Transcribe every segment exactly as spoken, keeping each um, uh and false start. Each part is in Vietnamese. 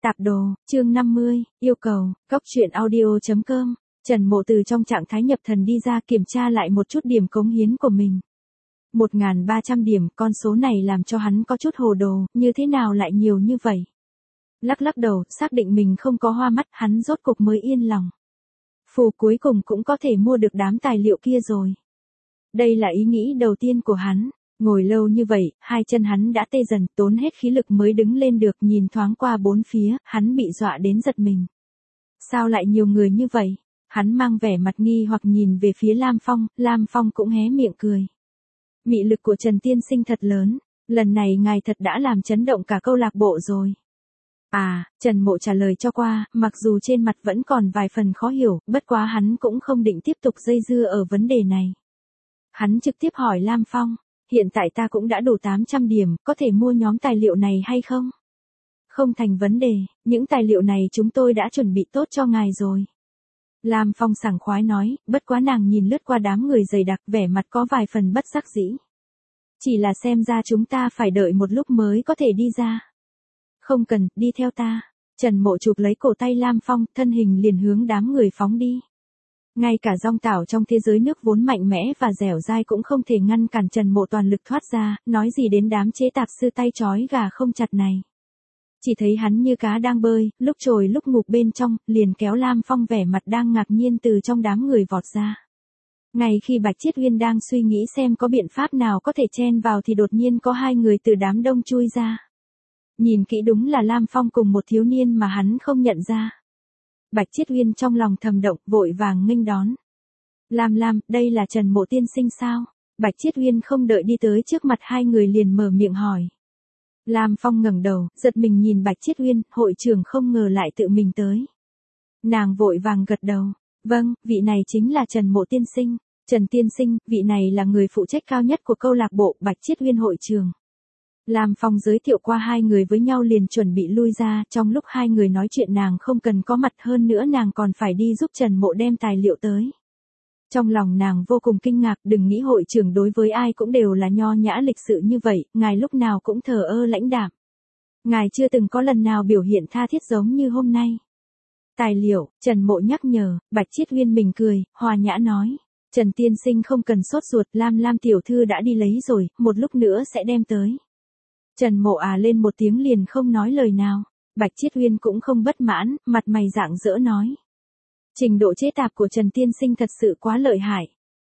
Tạp đồ, chương năm mươi, yêu cầu, cóc truyện audio chấm com. Trần Mộ từ trong trạng thái nhập thần đi ra kiểm tra lại một chút điểm cống hiến của mình. một nghìn ba trăm điểm, con số này làm cho hắn có chút hồ đồ, như thế nào lại nhiều như vậy? Lắc lắc đầu, xác định mình không có hoa mắt, hắn rốt cục mới yên lòng. Phù cuối cùng cũng có thể mua được đám tài liệu kia rồi. Đây là ý nghĩ đầu tiên của hắn. Ngồi lâu như vậy, hai chân hắn đã tê dần, tốn hết khí lực mới đứng lên được, nhìn thoáng qua bốn phía, hắn bị dọa đến giật mình. Sao lại nhiều người như vậy? Hắn mang vẻ mặt nghi hoặc nhìn về phía Lam Phong, Lam Phong cũng hé miệng cười. Mị lực của Trần tiên sinh thật lớn, lần này ngài thật đã làm chấn động cả câu lạc bộ rồi. À, Trần Mộ trả lời cho qua, mặc dù trên mặt vẫn còn vài phần khó hiểu, bất quá hắn cũng không định tiếp tục dây dưa ở vấn đề này. Hắn trực tiếp hỏi Lam Phong. Hiện tại ta cũng đã đủ tám trăm điểm, có thể mua nhóm tài liệu này hay không? Không thành vấn đề, những tài liệu này chúng tôi đã chuẩn bị tốt cho ngài rồi. Lam Phong sảng khoái nói, bất quá nàng nhìn lướt qua đám người dày đặc, vẻ mặt có vài phần bất đắc dĩ. Chỉ là xem ra chúng ta phải đợi một lúc mới có thể đi ra. Không cần, đi theo ta. Trần Mộ chụp lấy cổ tay Lam Phong, thân hình liền hướng đám người phóng đi. Ngay cả dong tảo trong thế giới nước vốn mạnh mẽ và dẻo dai cũng không thể ngăn cản Trần Mộ toàn lực thoát ra, nói gì đến đám chế tạp sư tay trói gà không chặt này. Chỉ thấy hắn như cá đang bơi, lúc trồi lúc ngụp bên trong, liền kéo Lam Phong vẻ mặt đang ngạc nhiên từ trong đám người vọt ra. Ngay khi Bạch Chiết Uyên đang suy nghĩ xem có biện pháp nào có thể chen vào thì đột nhiên có hai người từ đám đông chui ra. Nhìn kỹ đúng là Lam Phong cùng một thiếu niên mà hắn không nhận ra. Bạch Chiết Uyên trong lòng thầm động, vội vàng nghênh đón. Lam Lam, đây là Trần Mộ tiên sinh sao? Bạch Chiết Uyên không đợi đi tới trước mặt hai người liền mở miệng hỏi. Lam Phong ngẩng đầu, giật mình nhìn Bạch Chiết Uyên, hội trưởng không ngờ lại tự mình tới. Nàng vội vàng gật đầu. Vâng, vị này chính là Trần Mộ tiên sinh. Trần tiên sinh, vị này là người phụ trách cao nhất của câu lạc bộ Bạch Chiết Uyên hội trưởng. Lam Phong giới thiệu qua hai người với nhau liền chuẩn bị lui ra, trong lúc hai người nói chuyện nàng không cần có mặt, hơn nữa nàng còn phải đi giúp Trần Mộ đem tài liệu tới. Trong lòng nàng vô cùng kinh ngạc, đừng nghĩ hội trưởng đối với ai cũng đều là nho nhã lịch sự như vậy, ngài lúc nào cũng thờ ơ lãnh đạm. Ngài chưa từng có lần nào biểu hiện tha thiết giống như hôm nay. Tài liệu, Trần Mộ nhắc nhở, Bạch Chiết Uyên mỉm cười, hòa nhã nói. Trần tiên sinh không cần sốt ruột, Lam Lam tiểu thư đã đi lấy rồi, một lúc nữa sẽ đem tới. Trần Mộ à lên một tiếng liền không nói lời nào. Bạch Chiết Uyên cũng không bất mãn, mặt mày rạng rỡ nói. Trình độ chế tạp của Trần tiên sinh thật sự quá lợi hại.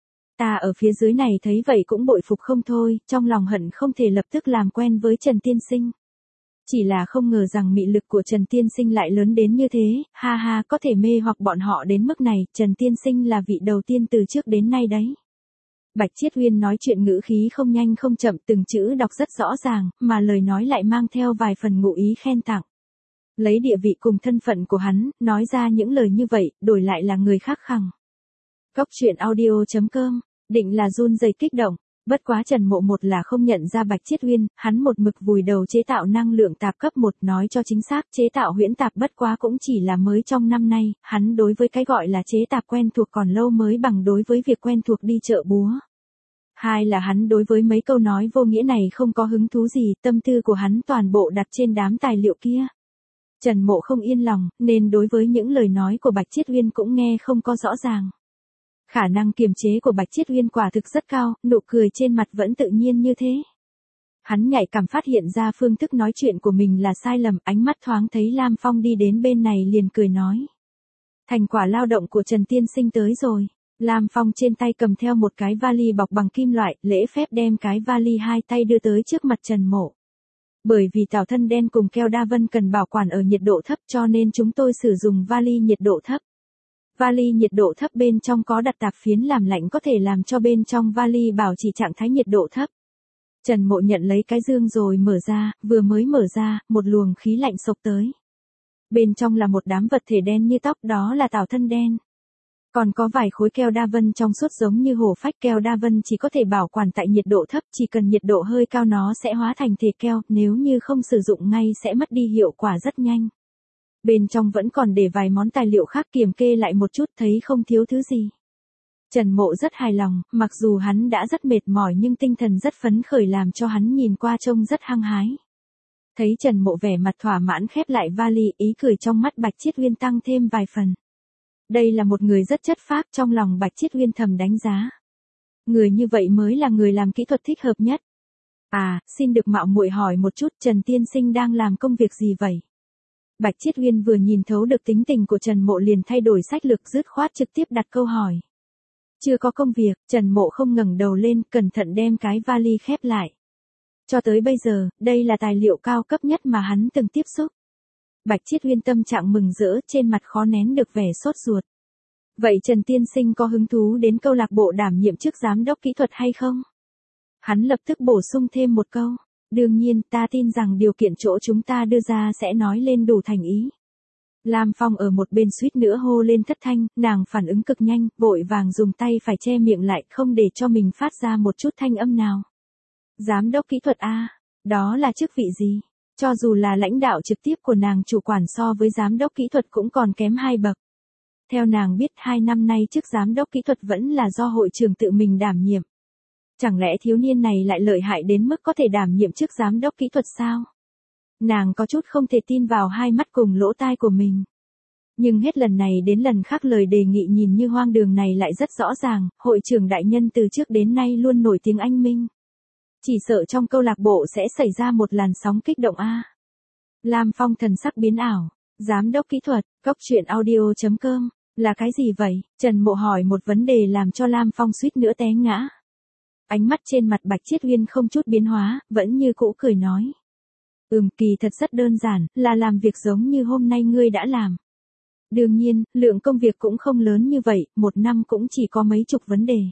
Ta ở phía dưới này thấy vậy cũng bội phục không thôi, trong lòng hận không thể lập tức làm quen với Trần tiên sinh. Chỉ là không ngờ rằng mị lực của Trần tiên sinh lại lớn đến như thế, ha ha, có thể mê hoặc bọn họ đến mức này, Trần tiên sinh là vị đầu tiên từ trước đến nay đấy. Bạch Chiết Uyên nói chuyện ngữ khí không nhanh không chậm, từng chữ đọc rất rõ ràng, mà lời nói lại mang theo vài phần ngụ ý khen tặng. Lấy địa vị cùng thân phận của hắn, nói ra những lời như vậy, đổi lại là người khác khẳng. Cóc truyện audio chấm com, định là run rẩy kích động, bất quá Trần Mộ một là không nhận ra Bạch Chiết Uyên, hắn một mực vùi đầu chế tạo năng lượng tạp cấp một, nói cho chính xác, chế tạo huyễn tạp bất quá cũng chỉ là mới trong năm nay, hắn đối với cái gọi là chế tạp quen thuộc còn lâu mới bằng đối với việc quen thuộc đi chợ búa. Hai là hắn đối với mấy câu nói vô nghĩa này không có hứng thú gì, tâm tư của hắn toàn bộ đặt trên đám tài liệu kia. Trần Mộ không yên lòng, nên đối với những lời nói của Bạch Chiết Uyên cũng nghe không có rõ ràng. Khả năng kiềm chế của Bạch Chiết Uyên quả thực rất cao, nụ cười trên mặt vẫn tự nhiên như thế. Hắn nhạy cảm phát hiện ra phương thức nói chuyện của mình là sai lầm, ánh mắt thoáng thấy Lam Phong đi đến bên này liền cười nói. Thành quả lao động của Trần tiên sinh tới rồi. Lam Phong trên tay cầm theo một cái vali bọc bằng kim loại, lễ phép đem cái vali hai tay đưa tới trước mặt Trần Mộ. Bởi vì tảo thân đen cùng keo đa vân cần bảo quản ở nhiệt độ thấp cho nên chúng tôi sử dụng vali nhiệt độ thấp. Vali nhiệt độ thấp bên trong có đặt tạp phiến làm lạnh có thể làm cho bên trong vali bảo trì trạng thái nhiệt độ thấp. Trần Mộ nhận lấy cái dương rồi mở ra, vừa mới mở ra, một luồng khí lạnh xộc tới. Bên trong là một đám vật thể đen như tóc, đó là tảo thân đen. Còn có vài khối keo đa vân trong suốt giống như hổ phách, keo đa vân chỉ có thể bảo quản tại nhiệt độ thấp, chỉ cần nhiệt độ hơi cao nó sẽ hóa thành thể keo, nếu như không sử dụng ngay sẽ mất đi hiệu quả rất nhanh. Bên trong vẫn còn để vài món tài liệu khác kiểm kê lại một chút, thấy không thiếu thứ gì. Trần Mộ rất hài lòng, mặc dù hắn đã rất mệt mỏi nhưng tinh thần rất phấn khởi làm cho hắn nhìn qua trông rất hăng hái. Thấy Trần Mộ vẻ mặt thỏa mãn khép lại vali, ý cười trong mắt Bạch Chiết Uyên tăng thêm vài phần. Đây là một người rất chất phác, trong lòng Bạch Chiết Uyên thầm đánh giá. Người như vậy mới là người làm kỹ thuật thích hợp nhất. À, xin được mạo muội hỏi một chút, Trần tiên sinh đang làm công việc gì vậy? Bạch Chiết Uyên vừa nhìn thấu được tính tình của Trần Mộ liền thay đổi sách lược, dứt khoát trực tiếp đặt câu hỏi. Chưa có công việc, Trần Mộ không ngẩng đầu lên, cẩn thận đem cái vali khép lại. Cho tới bây giờ, đây là tài liệu cao cấp nhất mà hắn từng tiếp xúc. Bạch Chiết Uyên tâm trạng mừng rỡ, trên mặt khó nén được vẻ sốt ruột. Vậy Trần tiên sinh có hứng thú đến câu lạc bộ đảm nhiệm chức giám đốc kỹ thuật hay không? Hắn lập tức bổ sung thêm một câu. Đương nhiên, ta tin rằng điều kiện chỗ chúng ta đưa ra sẽ nói lên đủ thành ý. Lam Phong ở một bên suýt nữa hô lên thất thanh, nàng phản ứng cực nhanh, vội vàng dùng tay phải che miệng lại, không để cho mình phát ra một chút thanh âm nào. Giám đốc kỹ thuật A, đó là chức vị gì? Cho dù là lãnh đạo trực tiếp của nàng, chủ quản so với giám đốc kỹ thuật cũng còn kém hai bậc. Theo nàng biết, hai năm nay chức giám đốc kỹ thuật vẫn là do hội trưởng tự mình đảm nhiệm. Chẳng lẽ thiếu niên này lại lợi hại đến mức có thể đảm nhiệm chức giám đốc kỹ thuật sao? Nàng có chút không thể tin vào hai mắt cùng lỗ tai của mình. Nhưng hết lần này đến lần khác lời đề nghị nhìn như hoang đường này lại rất rõ ràng, hội trưởng đại nhân từ trước đến nay luôn nổi tiếng anh minh. Chỉ sợ trong câu lạc bộ sẽ xảy ra một làn sóng kích động a. Lam Phong thần sắc biến ảo, giám đốc kỹ thuật, cốc truyện audio chấm com, là cái gì vậy? Trần Mộ hỏi một vấn đề làm cho Lam Phong suýt nữa té ngã. Ánh mắt trên mặt Bạch Chiết Uyên không chút biến hóa, vẫn như cũ cười nói. Ừm, kỳ thật rất đơn giản, là làm việc giống như hôm nay ngươi đã làm. Đương nhiên, lượng công việc cũng không lớn như vậy, một năm cũng chỉ có mấy chục vấn đề.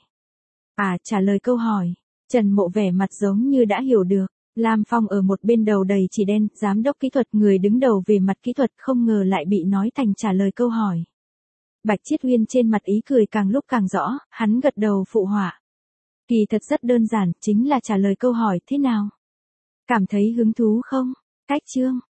À, trả lời câu hỏi. Trần Mộ vẻ mặt giống như đã hiểu được. Lam Phong ở một bên đầu đầy chỉ đen, giám đốc kỹ thuật, người đứng đầu về mặt kỹ thuật, không ngờ lại bị nói thành trả lời câu hỏi. Bạch Chiết Uyên trên mặt ý cười càng lúc càng rõ, hắn gật đầu phụ họa. Kỳ thật rất đơn giản, chính là trả lời câu hỏi thế nào. Cảm thấy hứng thú không? Cách chương.